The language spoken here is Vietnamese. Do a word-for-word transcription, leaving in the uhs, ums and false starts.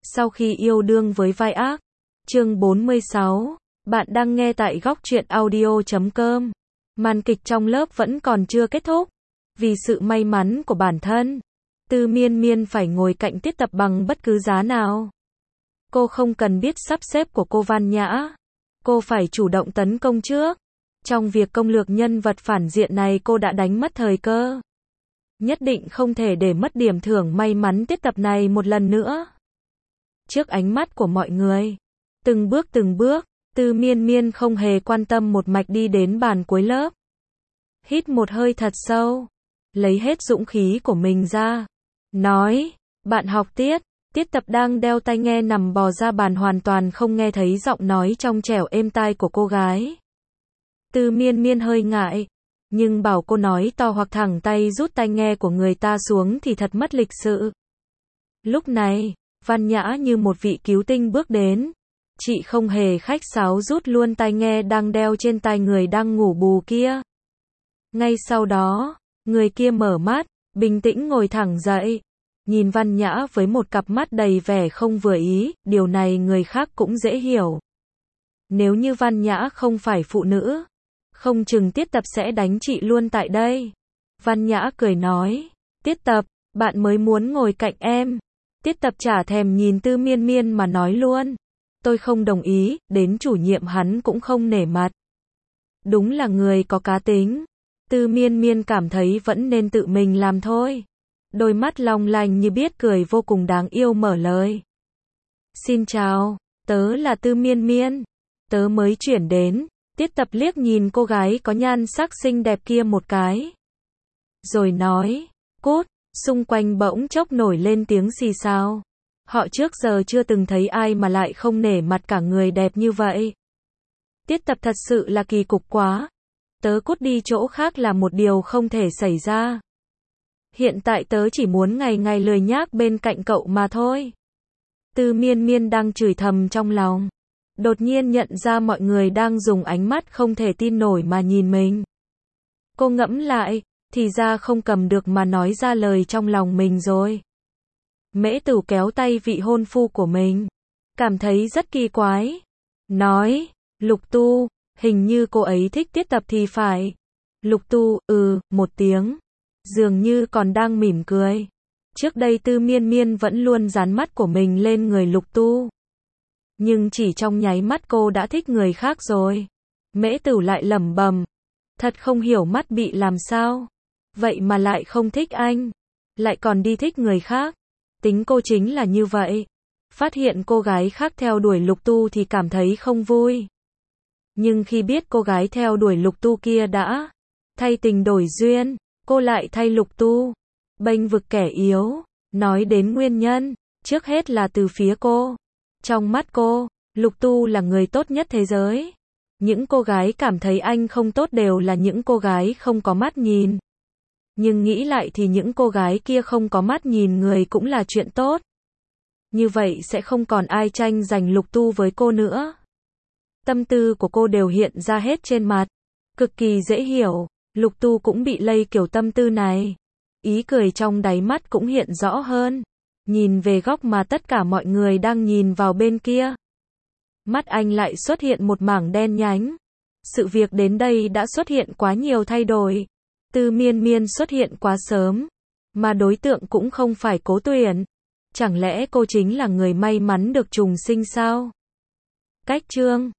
Sau khi yêu đương với vai ác. Chương bốn mươi sáu. Bạn đang nghe tại góc truyện audio chấm com. Màn kịch trong lớp vẫn còn chưa kết thúc. Vì sự may mắn của bản thân, Tư Miên Miên phải ngồi cạnh Tiết Tập bằng bất cứ giá nào. Cô không cần biết sắp xếp của cô Văn Nhã. Cô phải chủ động tấn công trước. Trong việc công lược nhân vật phản diện này cô đã đánh mất thời cơ. Nhất định không thể để mất điểm thưởng may mắn Tiết Tập này một lần nữa. Trước ánh mắt của mọi người, từng bước từng bước, Tư Miên Miên không hề quan tâm một mạch đi đến bàn cuối lớp. Hít một hơi thật sâu, lấy hết dũng khí của mình ra, nói, bạn học Tiết. Tiết Tập đang đeo tai nghe nằm bò ra bàn hoàn toàn không nghe thấy giọng nói trong trẻo êm tai của cô gái. Tư Miên Miên hơi ngại, nhưng bảo cô nói to hoặc thẳng tay rút tai nghe của người ta xuống thì thật mất lịch sự. Lúc này, Văn Nhã như một vị cứu tinh bước đến. Chị không hề khách sáo rút luôn tai nghe đang đeo trên tai người đang ngủ bù kia. Ngay sau đó, người kia mở mắt, bình tĩnh ngồi thẳng dậy, nhìn Văn Nhã với một cặp mắt đầy vẻ không vừa ý, điều này người khác cũng dễ hiểu. Nếu như Văn Nhã không phải phụ nữ, không chừng Tiết Tập sẽ đánh chị luôn tại đây. Văn Nhã cười nói, Tiết Tập, bạn mới muốn ngồi cạnh em. Tiết Tập chả thèm nhìn Tư Miên Miên mà nói luôn, tôi không đồng ý, đến chủ nhiệm hắn cũng không nể mặt. Đúng là người có cá tính. Tư Miên Miên cảm thấy vẫn nên tự mình làm thôi. Đôi mắt long lanh như biết cười vô cùng đáng yêu mở lời. Xin chào, tớ là Tư Miên Miên. Tớ mới chuyển đến. Tiết Tập liếc nhìn cô gái có nhan sắc xinh đẹp kia một cái, rồi nói, cút. Xung quanh bỗng chốc nổi lên tiếng xì xào. Họ trước giờ chưa từng thấy ai mà lại không nể mặt cả người đẹp như vậy. Tiết Tập thật sự là kỳ cục quá. Tớ cút đi chỗ khác là một điều không thể xảy ra. Hiện tại tớ chỉ muốn ngày ngày lười nhác bên cạnh cậu mà thôi. Tư Miên Miên đang chửi thầm trong lòng, đột nhiên nhận ra mọi người đang dùng ánh mắt không thể tin nổi mà nhìn mình. Cô ngẫm lại, thì ra không cầm được mà nói ra lời trong lòng mình rồi. Mễ Tử kéo tay vị hôn phu của mình, cảm thấy rất kỳ quái. Nói, Lục Tu, hình như cô ấy thích Tiết Tập thì phải. Lục Tu, ừ, một tiếng. Dường như còn đang mỉm cười. Trước đây Tư Miên Miên vẫn luôn dán mắt của mình lên người Lục Tu. Nhưng chỉ trong nháy mắt cô đã thích người khác rồi. Mễ Tử lại lẩm bẩm, thật không hiểu mắt bị làm sao. Vậy mà lại không thích anh, lại còn đi thích người khác. Tính cô chính là như vậy. Phát hiện cô gái khác theo đuổi Lục Tu thì cảm thấy không vui. Nhưng khi biết cô gái theo đuổi Lục Tu kia đã thay tình đổi duyên, cô lại thay Lục Tu, bênh vực kẻ yếu. Nói đến nguyên nhân, trước hết là từ phía cô. Trong mắt cô, Lục Tu là người tốt nhất thế giới. Những cô gái cảm thấy anh không tốt đều là những cô gái không có mắt nhìn. Nhưng nghĩ lại thì những cô gái kia không có mắt nhìn người cũng là chuyện tốt. Như vậy sẽ không còn ai tranh giành Lục Tu với cô nữa. Tâm tư của cô đều hiện ra hết trên mặt. Cực kỳ dễ hiểu, Lục Tu cũng bị lây kiểu tâm tư này. Ý cười trong đáy mắt cũng hiện rõ hơn. Nhìn về góc mà tất cả mọi người đang nhìn vào bên kia. Mắt anh lại xuất hiện một mảng đen nhánh. Sự việc đến đây đã xuất hiện quá nhiều thay đổi. Tư Miên Miên xuất hiện quá sớm, mà đối tượng cũng không phải Cố Tuyển. Chẳng lẽ cô chính là người may mắn được trùng sinh sao? Cách chương